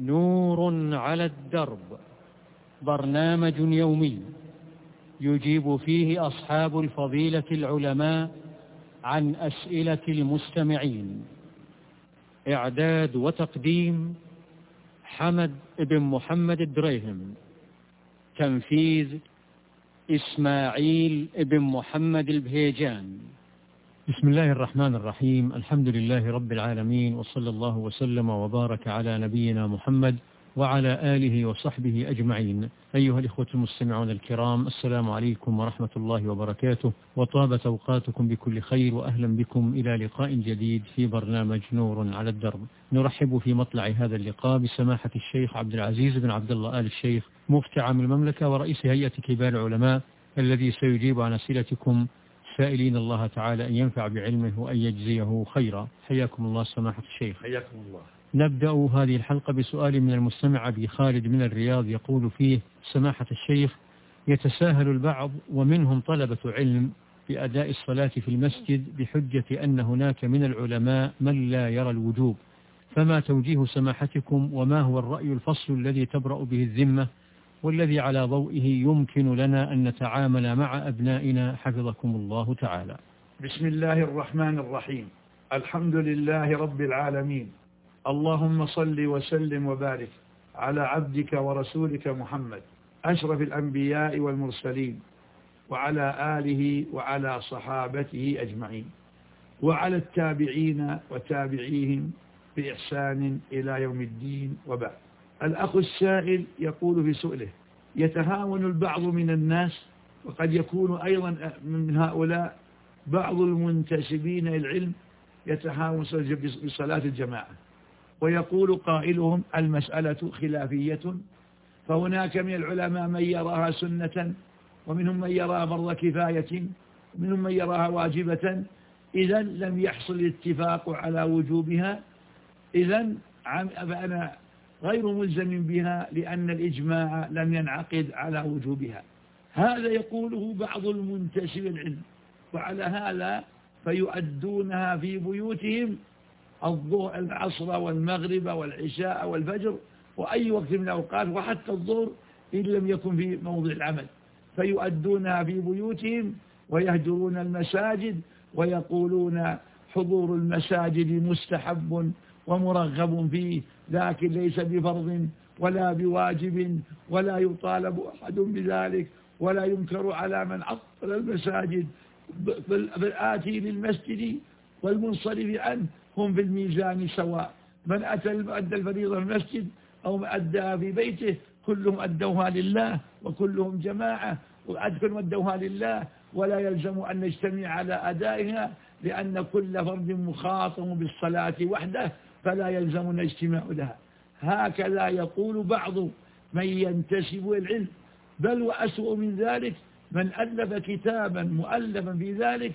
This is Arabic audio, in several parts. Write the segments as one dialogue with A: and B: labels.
A: نور على الدرب، برنامج يومي يجيب فيه أصحاب الفضيلة العلماء عن أسئلة المستمعين. إعداد وتقديم حمد بن محمد الدريهم. تنفيذ إسماعيل بن محمد البهيجان. بسم الله الرحمن الرحيم. الحمد لله رب العالمين، وصلى الله وسلم وبارك على نبينا محمد وعلى آله وصحبه أجمعين. أيها الإخوة المستمعون الكرام، السلام عليكم ورحمة الله وبركاته، وطابت أوقاتكم بكل خير، وأهلا بكم إلى لقاء جديد في برنامج نور على الدرب. نرحب في مطلع هذا اللقاء بسماحة الشيخ عبد العزيز بن عبد الله آل الشيخ، مفتي عام المملكة ورئيس هيئة كبار العلماء، الذي سيجيب عن أسئلتكم، سائلين الله تعالى أن ينفع بعلمه وأن يجزيه خيرا. حياكم الله سماحة الشيخ.
B: حياكم الله.
A: نبدأ هذه الحلقة بسؤال من المستمع أبي خالد من الرياض، يقول فيه: سماحة الشيخ، يتساهل البعض ومنهم طلبة علم بأداء الصلاة في المسجد بحجة أن هناك من العلماء من لا يرى الوجوب، فما توجيه سماحتكم، وما هو الرأي الفصل الذي تبرأ به الذمة والذي على ضوئه يمكن لنا أن نتعامل مع أبنائنا حفظكم الله تعالى؟
B: بسم الله الرحمن الرحيم. الحمد لله رب العالمين، اللهم صل وسلم وبارك على عبدك ورسولك محمد أشرف الأنبياء والمرسلين، وعلى آله وعلى صحابته أجمعين، وعلى التابعين وتابعيهم بإحسان إلى يوم الدين، وبعد. الأخ السائل يقول في سؤله: يتهاون البعض من الناس، وقد يكون أيضا من هؤلاء بعض المنتسبين إلى العلم يتهاون بصلاة الجماعة، ويقول قائلهم: المسألة خلافية، فهناك من العلماء من يراها سنة، ومنهم من يراها فرض كفاية، ومنهم من يراها واجبة، إذا لم يحصل الاتفاق على وجوبها، إذا فأنا غير ملزم بها لأن الإجماع لم ينعقد على وجوبها. هذا يقوله بعض المنتسب العلم، وعلى هذا فيؤدونها في بيوتهم الظهر العصر والمغرب والعشاء والفجر وأي وقت من الأوقات، وحتى الظهر إن لم يكن في موضع العمل، فيؤدونها في بيوتهم ويهجرون المساجد، ويقولون حضور المساجد مستحب ومرغب فيه، لكن ليس بفرض ولا بواجب، ولا يطالب أحد بذلك، ولا ينكر على من عطل المساجد، بالآتي للمسجد والمنصرف عنه هم في الميزان سواء، من أدى الفريضة في المسجد أو من أداها في بيته كلهم أدوها لله، وكلهم جماعة وكلهم أدوها لله، ولا يلزم أن نجتمع على أدائها، لأن كل فرد مخاطب بالصلاة وحده، فلا يلزمنا اجتماع لها. هكذا يقول بعض من ينتسب العلم، بل وأسوأ من ذلك من ألف كتابا مؤلفا في ذلك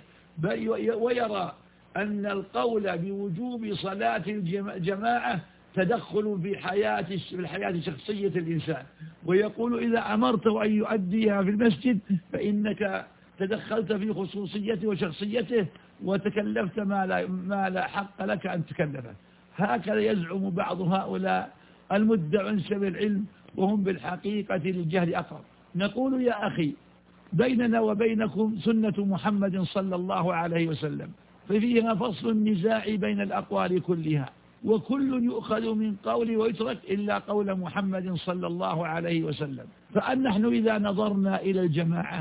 B: ويرى أن القول بوجوب صلاة الجماعة تدخل في الحياة شخصية الإنسان، ويقول: إذا أمرته أن يؤديها في المسجد فإنك تدخلت في خصوصيته وشخصيته وتكلفت ما لا حق لك أن تكلفه. هكذا يزعم بعض هؤلاء المدعون سبيل العلم، وهم بالحقيقة للجهل أقرب. نقول: يا أخي، بيننا وبينكم سنة محمد صلى الله عليه وسلم، ففيها فصل النزاع بين الأقوال كلها، وكل يؤخذ من قول ويترك إلا قول محمد صلى الله عليه وسلم. فنحن إذا نظرنا إلى الجماعة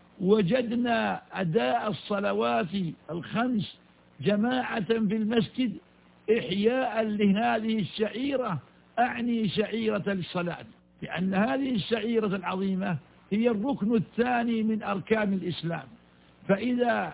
B: وجدنا أداء الصلوات الخمس جماعة في المسجد إحياء لهذه الشعيرة، أعني شعيرة الصلاة، لأن هذه الشعيرة العظيمة هي الركن الثاني من أركان الإسلام، فإذا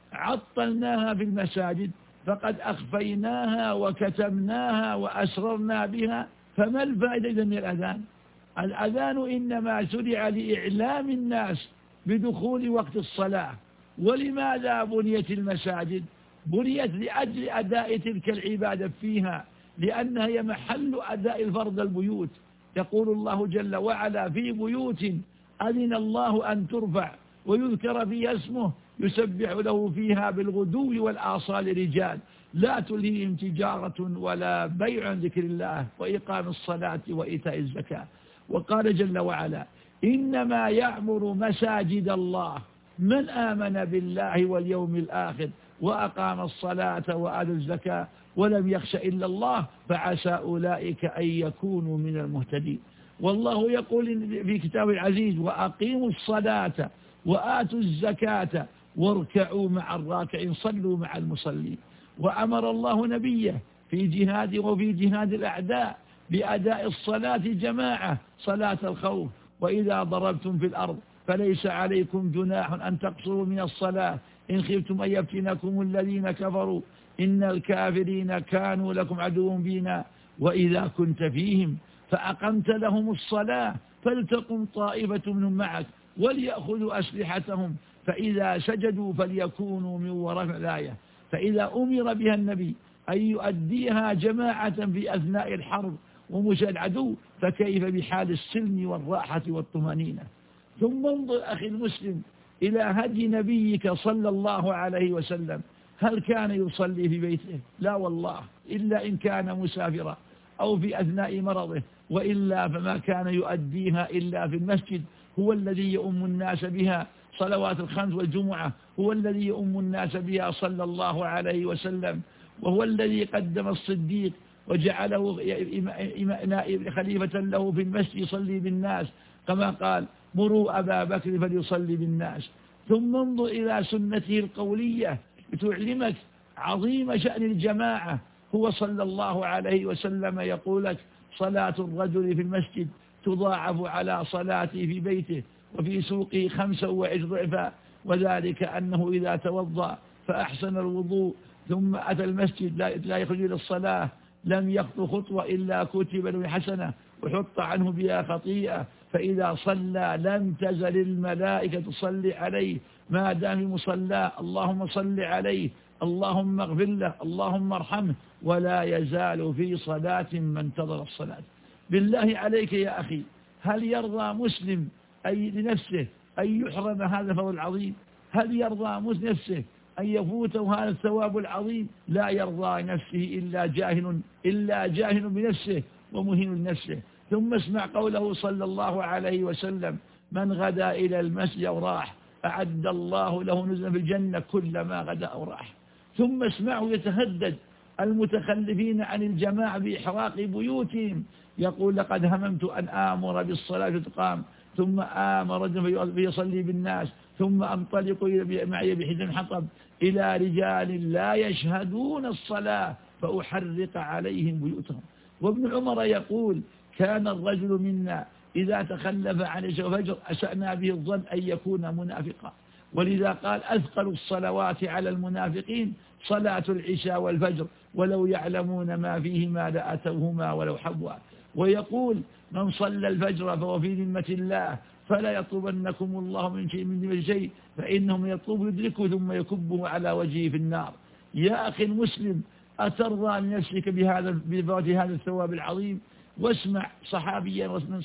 B: عطلناها في المساجد فقد أخفيناها وكتمناها وأسررنا بها. فما الفائدة من الأذان؟ الأذان إنما شرع لإعلام الناس بدخول وقت الصلاة. ولماذا بنيت المساجد؟ بنيت لأجل أداء تلك العبادة فيها، لأنها هي محل أداء الفرض البيوت. يقول الله جل وعلا: في بيوت أذن الله أن ترفع ويذكر فيها اسمه يسبح له فيها بالغدو والآصال رجال لا تلهيهم تجارة ولا بيع عن ذكر الله وإقام الصلاة وإيتاء الزكاة. وقال جل وعلا: إنما يعمر مساجد الله من آمن بالله واليوم الآخر وأقام الصلاة وآتى الزكاة ولم يخش إلا الله فعسى أولئك أن يكونوا من المهتدين. والله يقول في كتابه العزيز: وأقيموا الصلاة وآتوا الزكاة واركعوا مع الراكعين، صلوا مع المصلين. وأمر الله نبيه في جهاد وفي جهاد الأعداء بأداء الصلاة جماعة صلاة الخوف: وإذا ضربتم في الأرض فليس عليكم جناح أن تقصروا من الصلاة إن خفتم أن يفتنكم الذين كفروا إن الكافرين كانوا لكم عدو بينا وإذا كنت فيهم فأقمت لهم الصلاة فلتقم طائفة منهم معك وليأخذوا أسلحتهم فإذا سجدوا فليكونوا من وراء الآية. فإذا أمر بها النبي أن يؤديها جماعة في أثناء الحرب ومشاهدة العدو فكيف بحال السلم والراحة والطمأنينة؟ ثم انظر أخي المسلم إلى هدي نبيك صلى الله عليه وسلم. هل كان يصلي في بيته؟ لا والله، إلا إن كان مسافرا أو في أثناء مرضه، وإلا فما كان يؤديها إلا في المسجد. هو الذي يؤم الناس بها صلوات الخمس والجمعة، هو الذي يؤم الناس بها صلى الله عليه وسلم، وهو الذي قدم الصديق وجعله خليفة له في المسجد يصلي بالناس كما قال: مروا أبا بكر فليصلي بالناس. ثم انظر إلى سنته القولية لتعلمك عظيم شأن الجماعة. هو صلى الله عليه وسلم يقول لك: صلاة الرجل في المسجد تضاعف على صلاته في بيته وفي سوقه 25 ضعفا، وذلك أنه إذا توضأ فأحسن الوضوء ثم أتى المسجد لا يخرج إلى الصلاة لم يخطو خطوة إلا كتب له حسنة وحط عنه بها خطيئة، فإذا صلى لم تزل الملائكة تصلي عليه ما دام في مصلاه: اللهم صل عليه، اللهم اغفر له، اللهم ارحمه، ولا يزال في صلاة ما انتظر الصلاة. بالله عليك يا أخي، هل يرضى مسلم لنفسه أن يحرم هذا الفضل العظيم؟ هل يرضى نفسه أن يفوته هذا الثواب العظيم؟ لا يرضى نفسه إلا جاهل بنفسه ومهين لنفسه. ثم اسمع قوله صلى الله عليه وسلم: من غدا إلى المسجد أو راح أعد الله له نزلا في الجنة كلما غدا أو راح. ثم اسمعه يتهدد المتخلفين عن الجماعة بإحراق بيوتهم، يقول: لقد هممت أن آمر بالصلاة فتقام ثم آمر رجل فيصلي بالناس ثم أنطلق معي بحزن حطب إلى رجال لا يشهدون الصلاة فأحرق عليهم بيوتهم. وابن عمر يقول: كان الرجل منا إذا تخلف عن العشاء والفجر أسأنا به الظن أن يكون منافقا، ولذا قال: أثقل الصلوات على المنافقين صلاة العشاء والفجر ولو يعلمون ما فيهما لأتوهما ولو حبوا. ويقول: من صلى الفجر فهو في ذمة الله فلا يطلبنكم الله من شيء فإنهم يطلب يدركه ثم يكبه على وجهه في النار. يا أخي المسلم، أترضى لنفسك بفوات هذا الثواب العظيم؟ واسمع صحابيا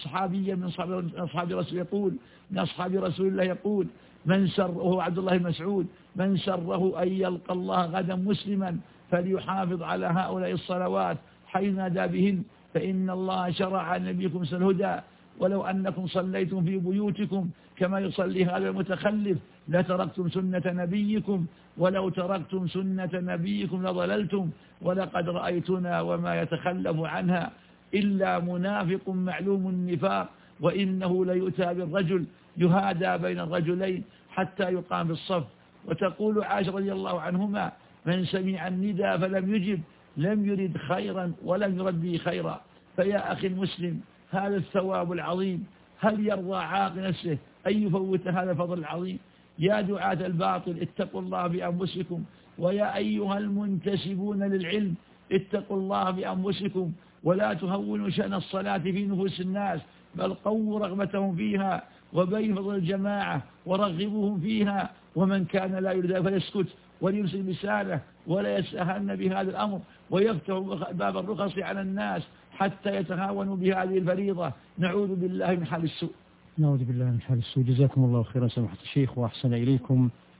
B: من أصحاب رسول يقول: من أصحاب رسول الله يقول: من سر، وهو عبد الله بن مسعود: من سره أن يلقى الله غدا مسلما فليحافظ على هؤلاء الصلوات حيث نادى بهن، فإن الله شرع نبيكم الهدى، ولو أنكم صليتم في بيوتكم كما يصلي هذا المتخلف لتركتم سنة نبيكم، ولو تركتم سنة نبيكم لضللتم، ولقد رأيتنا وما يتخلف عنها إلا منافق معلوم النفاق، وإنه ليؤتى بالرجل يهادى بين الرجلين حتى يقام في الصف. وتقول عائشة رضي الله عنهما: من سمع الندى فلم يجب لم يرد خيرا ولم يرد به خيرا. فيا أخي المسلم، هذا الثواب العظيم هل يرضى عاقل نفسه أن يفوت هذا الفضل العظيم؟ يا دعاة الباطل اتقوا الله بأنفسكم، ويا أيها المنتسبون للعلم اتقوا الله بأنفسكم، ولا تهونوا شأن الصلاة في نفوس الناس، بل قووا رغبتهم فيها وبين فضل الجماعة ورغبوهم فيها. ومن كان لا يريد فليسكت وليمسك لسانه ولا يسأهن بهذا الأمر ويفتح باب الرخص على الناس حتى يتهاونوا بهذه الفريضة. نعوذ بالله من حال السوء.
A: نعوذ بالله من حال السوء. جزاكم الله خيرا سماحة الشيخ وأحسن إليكم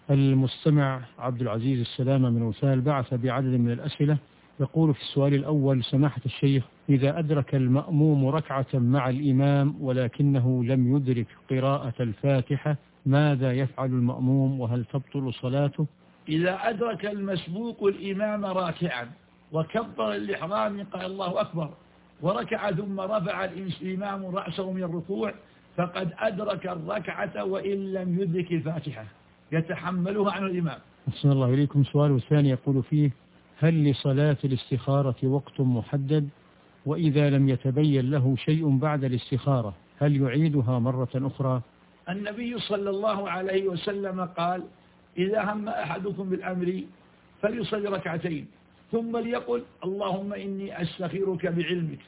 A: المستمع عبد العزيز السلامة من وسال بعث بعدد من الأسئلة، يقول في السؤال الأول: سماحة الشيخ، إذا أدرك المأموم ركعة مع الإمام ولكنه لم يدرك قراءة الفاتحة ماذا يفعل المأموم وهل تبطل صلاته؟
B: إذا أدرك المسبوق الإمام راكعا وكبر الإحرام قال الله أكبر وركع ثم رفع الإمام رأسه من الركوع فقد أدرك الركعة وإن لم يدرك الفاتحة يتحملها عن الإمام.
A: أحسن الله إليكم. سؤال الثاني يقول فيه: هل لصلاة الاستخارة وقت محدد؟ وإذا لم يتبين له شيء بعد الاستخارة هل يعيدها مرة أخرى؟
B: النبي صلى الله عليه وسلم قال: إذا هم أحدكم بالأمر فليصلي ركعتين ثم ليقل: اللهم إني أستخيرك بعلمك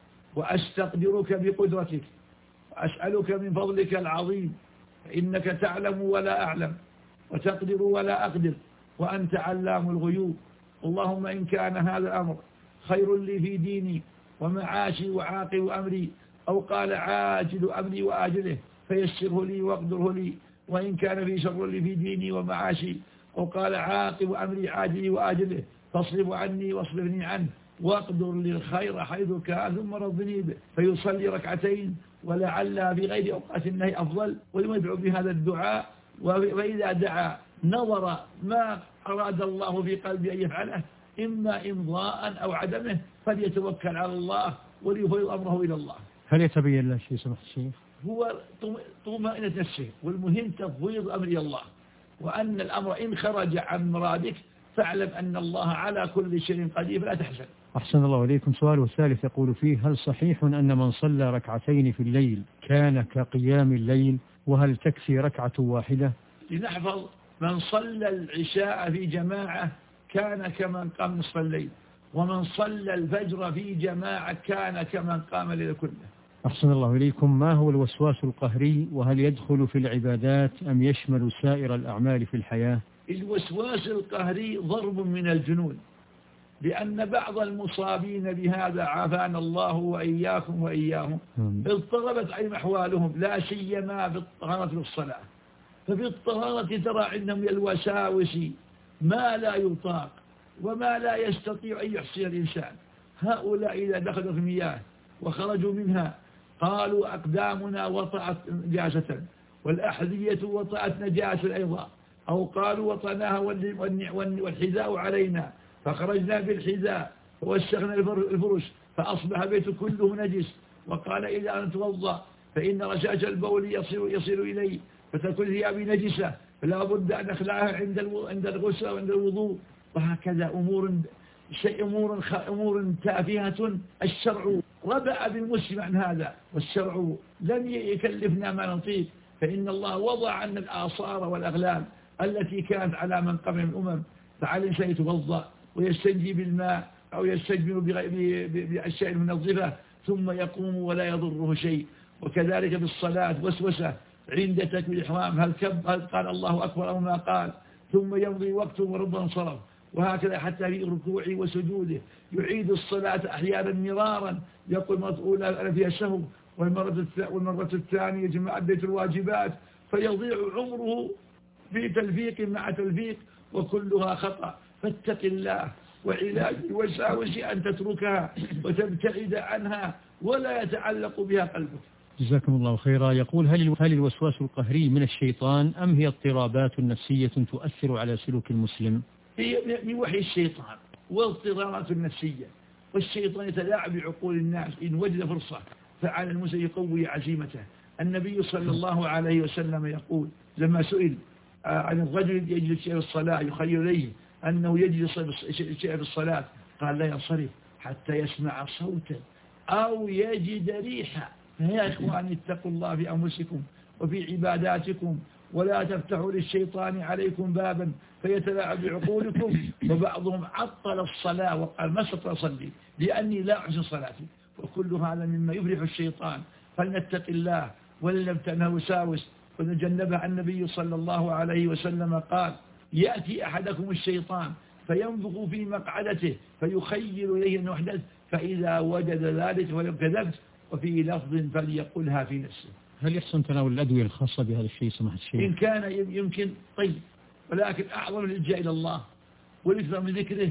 B: وأستقدرك بقدرتك وأسألك من فضلك العظيم فإنك تعلم ولا أعلم وتقدر ولا أقدر وأنت علام الغيوب. اللهم إن كان هذا الأمر خير لي في ديني ومعاشي وعاقب أمري، أو قال عاجل أمري وآجله فيسره لي واقدره لي، وإن كان في شر لي في ديني ومعاشي، أو قال عاقب أمري عاجلي وآجله فاصرف عني واصرفني عنه واقدر لي الخير حيث كان ثم رضني به. فيصلي ركعتين ولعل في غير أوقات النهي أفضل، ويدعو بهذا الدعاء. وإذا دعا نظر ما أراد الله في قلبه أن يفعله إما إمضاء أو عدمه فليتوكل على الله وليفوض أمره إلى الله.
A: هل يتبين له شيء سمح الشيخ؟
B: هو طمأنينة نفسه، والمهم تفويض أمر إلى الله، وأن الأمر إن خرج عن مرادك فاعلم أن الله على كل شيء قدير فلا تحزن.
A: أحسن الله إليكم. سؤال الثالث يقول فيه: هل صحيح أن من صلى ركعتين في الليل كان كقيام الليل، وهل تكفي ركعة واحدة؟
B: لنحفظ: من صلى العشاء في جماعة كان كمن قام نصف الليل، ومن صلى الفجر في جماعة كان كمن قام الليل كله.
A: أحسن الله إليكم. ما هو الوسواس القهري، وهل يدخل في العبادات أم يشمل سائر الأعمال في الحياة؟
B: الوسواس القهري ضرب من الجنون، لأن بعض المصابين بهذا عافانا الله وإياكم وإياهم اضطربت عليهم أحوالهم، لا سيما في الطهارة والصلاة. ففي الطهارة ترى عندهم من الوساوس ما لا يطاق وما لا يستطيع أن يحصي الإنسان. هؤلاء إذا دخلوا في المياه وخرجوا منها قالوا أقدامنا وطأت نجاسة والأحذية وطأت نجاسة أيضا، أو قالوا وطناها والحذاء علينا فخرجنا بالحذاء فوسخنا الفرش فأصبح بيت كله نجس. وقال: إذا أن توضأ فإن رشاش البول يصل إليه فتكون ثيابي نجسة فلا بد أن أخلعها عند الغسل وعند الوضوء. وهكذا أمور تافهة الشرع ربأ بالمسلم عن هذا، والشرع لم يكلفنا ما نطيق، فإن الله وضع عنا الآثار والأغلال التي كانت على من قبل من الأمم. فعلى الإنسان يتوضأ ويستنجي بالماء أو يستجمل بأشياء المنظفة ثم يقوم ولا يضره شيء. وكذلك بالصلاة وسوسة عند تكبير الإحرام، هل قال الله أكبر أو ما قال، ثم يمضي وقته وربما انصرف. وهكذا حتى في ركوعه وسجوده يعيد الصلاة أحيانا مرارا، يقول مرة أولى أنا فيها سهو، والمرة الثانية جماعة بيت الواجبات، فيضيع عمره في تلفيق مع تلفيق وكلها خطأ. فاتق الله، وعلاج الوساوس أن تتركها وتبتعد عنها ولا يتعلق بها قلبك.
A: جزاكم الله خيرا. يقول: هل الوسواس القهري من الشيطان أم هي اضطرابات نفسية تؤثر على سلوك المسلم؟
B: هي من وحي الشيطان واضطرابات نفسية، والشيطان يتلاعب بعقول الناس إن وجد فرصة فعلى المسلم يقوي عزيمته. النبي صلى الله عليه وسلم يقول لما سئل عن الرجل يجلس في الصلاة يخيل إليه أنه يجلس في الصلاة قال: لا ينصرف حتى يسمع صوتا أو يجد ريحا. فيا إخواني اتقوا الله في أنفسكم وفي عباداتكم، ولا تفتحوا للشيطان عليكم بابا فيتلاعب بعقولكم. وبعضهم عطل الصلاة وقال: ما أصلي لأني لا أحسن صلاتي. وكل هذا مما يفرح الشيطان. فلنتق الله ولنبتنه وساوس ونجنبها. النبي صلى الله عليه وسلم قال: يأتي أحدكم الشيطان فينفخ في مقعدته فيخيل إليه أنه أحدث، فإذا وجد ذلك فليكذبت، وفي لفظ فليقلها في نفسه.
A: هل يحسن تناول الأدوية الخاصة بهذا الشيء سماحة الشيخ؟
B: إن كان يمكن طيب، ولكن أعظم الإلجاء إلى الله والإكثار من ذكره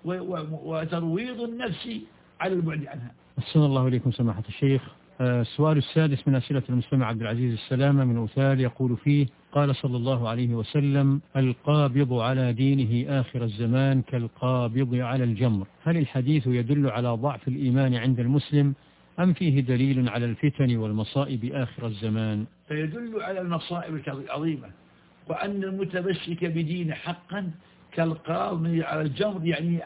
B: وترويض النفس على البعد عنها.
A: أحسن الله إليكم سماحة الشيخ. السؤال السادس من أسئلة المستمع عبد العزيز السلامة من أوثال يقول فيه: قال صلى الله عليه وسلم: القابض على دينه آخر الزمان كالقابض على الجمر. هل الحديث يدل على ضعف الإيمان عند المسلم أم فيه دليل على الفتن والمصائب آخر الزمان؟
B: فيدل على المصائب العظيمة، وأن المتمسك بدين حقا كالقابض على الجمر، يعني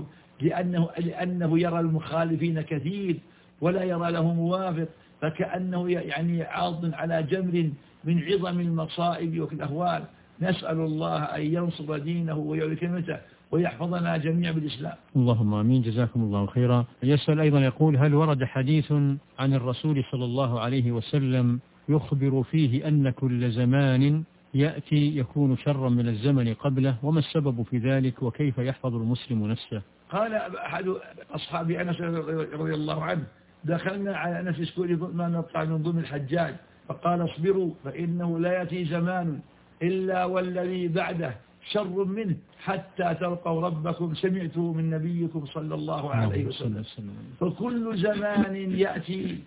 B: لأنه يرى المخالفين كثير ولا يرى له موافق، فكأنه يعني عاض على جمر من عظم المصائب والأهوال. نسأل الله أن ينصر دينه ويعلي كلمته ويحفظنا جميعا بالإسلام.
A: اللهم آمين، جزاكم الله خيرا. يسأل أيضا يقول: هل ورد حديث عن الرسول صلى الله عليه وسلم يخبر فيه أن كل زمان يأتي يكون شرا من الزمن قبله، وما السبب في ذلك وكيف يحفظ المسلم نفسه؟
B: قال أحد أصحاب أنس رضي الله عنه: دخلنا على أنس يسكن ما نطلع من ضمن الحجاج فقال: اصبروا فإنه لا يأتي زمان إلا والذي بعده شر منه حتى تلقوا ربكم سمعته من نبيكم صلى الله عليه وسلم. فكل زمان يأتي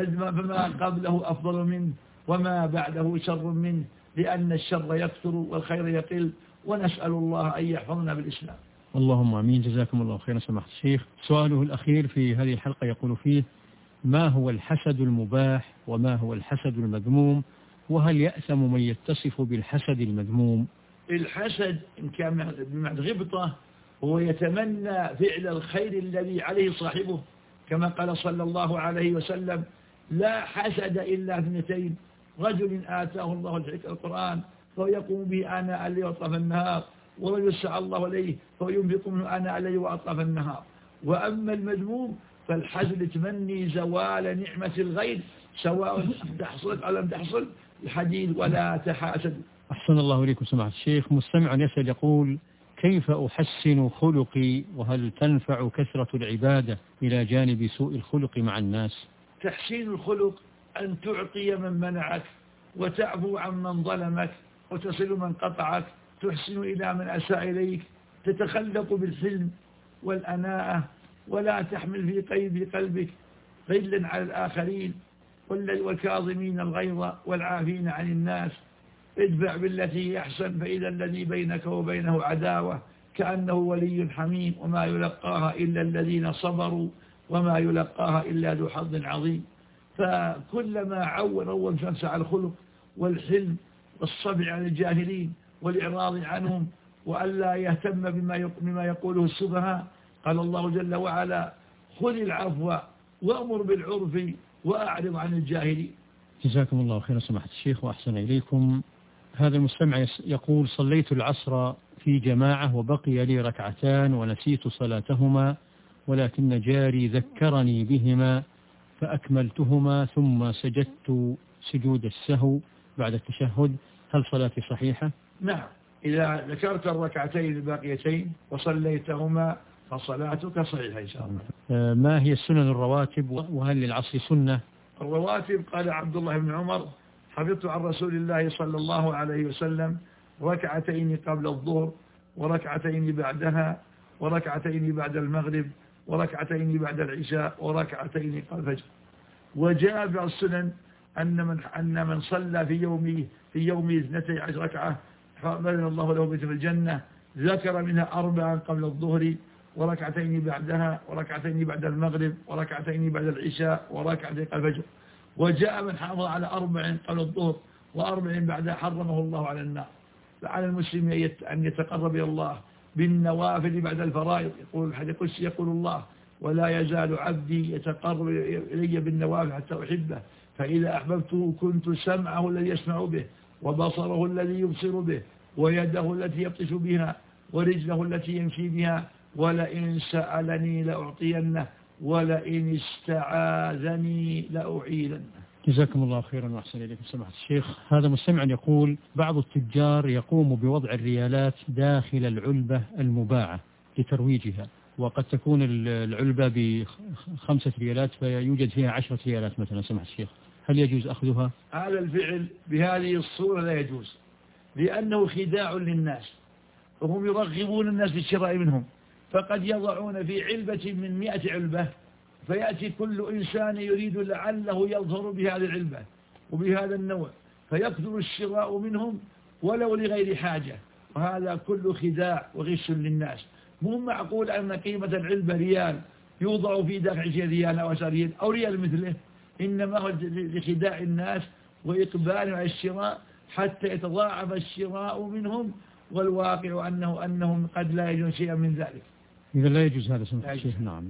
B: فما قبله أفضل منه وما بعده شر منه، لأن الشر يكثر والخير يقل، ونسأل الله أن يحفظنا بالإسلام.
A: اللهم آمين، جزاكم الله خيرا سماحة الشيخ. سؤاله الأخير في هذه الحلقة يقول فيه: ما هو الحسد المباح وما هو الحسد المذموم، وهل يأثم من يتصف بالحسد المذموم؟
B: الحسد إن كان بمعنى غبطة هو يتمنى فعل الخير الذي عليه صاحبه، كما قال صلى الله عليه وسلم: لا حسد إلا اثنتين: رجل آتاه الله القرآن فهو يقوم به آناء الليل وأطراف النهار، ورجل سعى الله عليه فهو ينفق منه آناء الليل وأطراف النهار. وأما المذموم فالحسد تمني زوال نعمة الغير سواء تحصل أو لم تحصل، الحديث ولا تحاسد.
A: أحسن الله إليكم سماحة الشيخ. مستمع يسأل يقول: كيف أحسن خلقي، وهل تنفع كثرة العبادة إلى جانب سوء الخلق مع الناس؟
B: تحسين الخلق أن تعطي من منعك، وتعفو عن من ظلمك، وتصل من قطعك، تحسن إلى من أساء إليك، تتخلق بالحلم والأناءة، ولا تحمل في قيد قلبك غلا على الآخرين، والكاظمين الغيظ والعافين عن الناس. ادفع بالتي أحسن فإذا الذي بينك وبينه عداوة كأنه ولي حميم، وما يلقاها إلا الذين صبروا وما يلقاها إلا ذو حظ عظيم. فكلما عون شمس على الخلق والحلم والصبر عن الجاهلين والإعراض عنهم، وألا يهتم بما يقوله السفهاء. قال الله جل وعلا: خذ العفو وأمر بالعرف وأعرض عن الجاهلين.
A: جزاكم الله خيرا سماحة الشيخ وأحسن إليكم. هذا المستمع يقول: صليت العصر في جماعة وبقي لي ركعتان ونسيت صلاتهما، ولكن جاري ذكرني بهما فأكملتهما ثم سجدت سجود السهو بعد التشهد، هل صلاتي صحيحة؟
B: نعم، إذا ذكرت الركعتين الباقيتين وصليتهما فصلاتك صحيحة إن شاء الله.
A: ما هي السنن الرواتب، وهل للعصر سنة؟
B: الرواتب قال عبد الله بن عمر: حفظت عن رسول الله صلى الله عليه وسلم ركعتين قبل الظهر وركعتين بعدها وركعتين بعد المغرب وركعتين بعد العشاء وركعتين قبل الفجر. وجاء في السنن أن من صلى في يومه 12 ركعة بنى الله له بيتا في الجنة، ذكر منها 4 قبل الظهر وركعتين بعدها وركعتين بعد المغرب وركعتين بعد العشاء وركعتين قبل الفجر. وجاء من حافظ على 4 قبل الظهر و4 بعدها حرمه الله على النار. فعلى المسلم أن يتقرب إلى الله بالنوافل بعد الفرائض. يقول الحديث القدسي: يقول الله: ولا يزال عبدي يتقرب إلي بالنوافل حتى أحبه، فإذا أحببته كنت سمعه الذي يسمع به وبصره الذي يبصر به ويده التي يبطش بها ورجله التي يمشي بها، ولئن سألني لأعطينه ولئن استعاذني لأعيذنه.
A: جزاكم الله خيرا وأحسن إليكم سماحة الشيخ. هذا مستمع يقول: بعض التجار يقوم بوضع الريالات داخل العلبة المباعة لترويجها، وقد تكون العلبة ب5 ريالات فيوجد فيها 10 ريالات مثلا سماحة الشيخ، هل يجوز أخذها؟
B: هذا الفعل بهذه الصورة لا يجوز، لأنه خداع للناس، وهم يرغبون الناس بالشراء منهم، فقد يضعون في علبة من 100 علبة، فيأتي كل إنسان يريد لعله يظهر بهذه العلبة وبهذا النوع، فيكثر الشراء منهم ولو لغير حاجة، وهذا كله خداع وغش للناس. مو معقول أن قيمة العلبة ريال يوضع في داخل 20 ريال أو 10 ريال أو ريال مثله، إنما هو لخداع الناس وإقبالهم على الشراء حتى يتضاعف الشراء منهم، والواقع أنهم قد لا يجدون شيئا من ذلك.
A: إذا لا يجوز هذا سماحة الشيخ. نعم.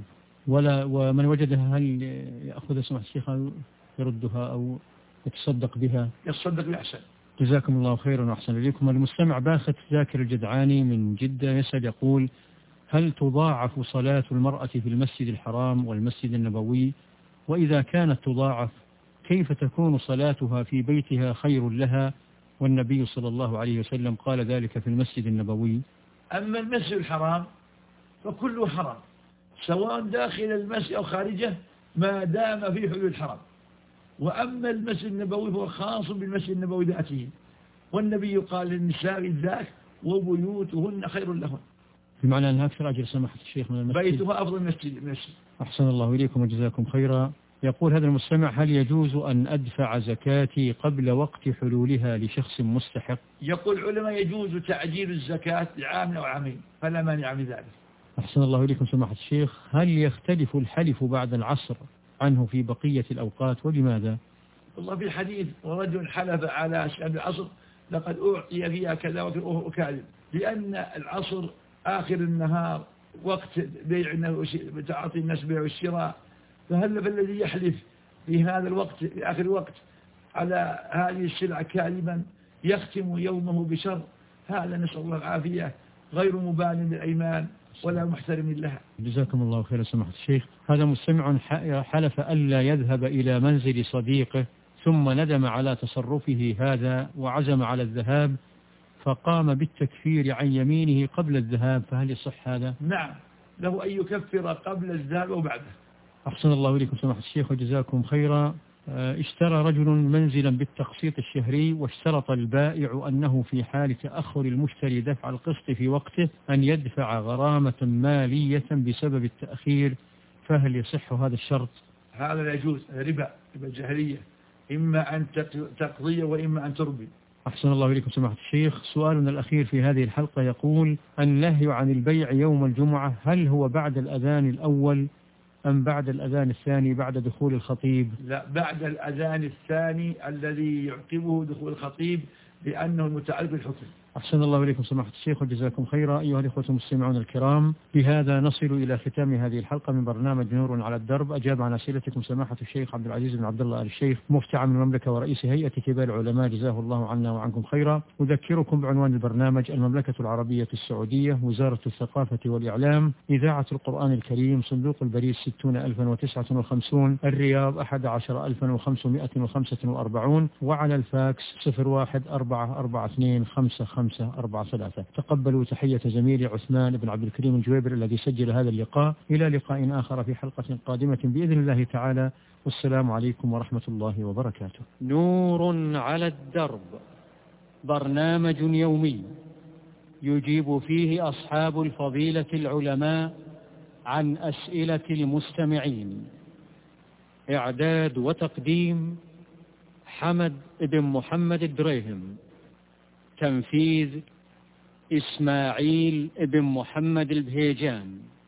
A: ومن وجدها هل يأخذ سماحة الشيخ يردها أو يتصدق بها؟
B: يتصدق بأحسن.
A: جزاكم الله خيرا وأحسن إليكم. المستمع باخت ذاكر الجدعاني من جدة يسأل يقول: هل تضاعف صلاة المرأة في المسجد الحرام والمسجد النبوي؟ وإذا كانت تضاعف كيف تكون صلاتها في بيتها خير لها؟ والنبي صلى الله عليه وسلم قال ذلك في المسجد النبوي.
B: أما المسجد الحرام فكله حرام، سواء داخل المسجد أو خارجه، ما دام في حدود الحرام. وأما المسجد النبوي فهو خاص بالمسجد النبوي ذاته، والنبي قال للنساء ذاك وبيوتهن خير لهن،
A: بمعنى أنها أكثر أجر سماحة الشيخ من المسجد،
B: بيتها أفضل من المسجد.
A: أحسن الله إليكم وجزاكم خيرا. يقول هذا المستمع: هل يجوز أن أدفع زكاتي قبل وقت حلولها لشخص مستحق؟
B: يقول العلماء يجوز تعجيل الزكاة لعام أو عامين، فلا مانع من ذلك.
A: أحسن الله إليكم سماحة الشيخ. هل يختلف الحلف بعد العصر عنه في بقية الأوقات ولماذا؟
B: والله في حديث: ورجل حلف على شأن العصر لقد أعطي فيها كذا وكذا، لأن العصر آخر النهار وقت بيع تعاطي الناس بيع والشراء، فهل الذي يحلف في هذا الوقت في آخر الوقت على هذه السلعة كاذبا يختم يومه بشر؟ هذا نسأل الله العافية، غير مبال بالأيمان ولا محترم لها.
A: جزاكم الله خير سماحة الشيخ. هذا مستمع حلف ألا يذهب إلى منزل صديقه، ثم ندم على تصرفه هذا وعزم على الذهاب، فقام بالتكفير عن يمينه قبل الذهاب، فهل يصح هذا؟
B: نعم، له أن يكفر قبل الذهاب أو بعده.
A: أحسن الله إليكم سماحة الشيخ وجزاكم خيرا. اشترى رجل منزلا بالتقسيط الشهري، واشترط البائع أنه في حال تأخر المشتري دفع القسط في وقته أن يدفع غرامة مالية بسبب التأخير، فهل يصح هذا الشرط؟
B: هذا لا يجوز، ربا الجاهلية، إما أن تقضي وإما أن تربي.
A: أحسن الله إليكم سماحة الشيخ. سؤالنا الأخير في هذه الحلقة يقول: النهي عن البيع يوم الجمعة هل هو بعد الأذان الأول أم بعد الأذان الثاني بعد دخول الخطيب؟
B: لا، بعد الأذان الثاني الذي يعقبه دخول الخطيب، لأنه متعلق بالحكم.
A: أحسن الله إليكم سماحة الشيخ وجزاكم خيرا. أيها الإخوة المستمعون الكرام، بهذا نصل إلى ختام هذه الحلقة من برنامج نور على الدرب. أجاب عن أسئلتكم سماحة الشيخ عبد العزيز بن عبد الله آل الشيخ، مفتي عام المملكة ورئيس هيئة كبار العلماء، جزاه الله عنا وعنكم خيرا. أذكركم بعنوان البرنامج: المملكة العربية السعودية، وزارة الثقافة والإعلام، إذاعة القرآن الكريم، صندوق البريد 60,059، الرياض 11,545، وعلى الفاكس 0144255543. تقبلوا تحية زميلي عثمان بن عبد الكريم الجويبر الذي سجل هذا اللقاء. إلى لقاء آخر في حلقة قادمة بإذن الله تعالى، والسلام عليكم ورحمة الله وبركاته. نور على الدرب، برنامج يومي يجيب فيه أصحاب الفضيلة العلماء عن أسئلة المستمعين. إعداد وتقديم حمد بن محمد الدريهم، تنفيذ إسماعيل بن محمد البهيجان.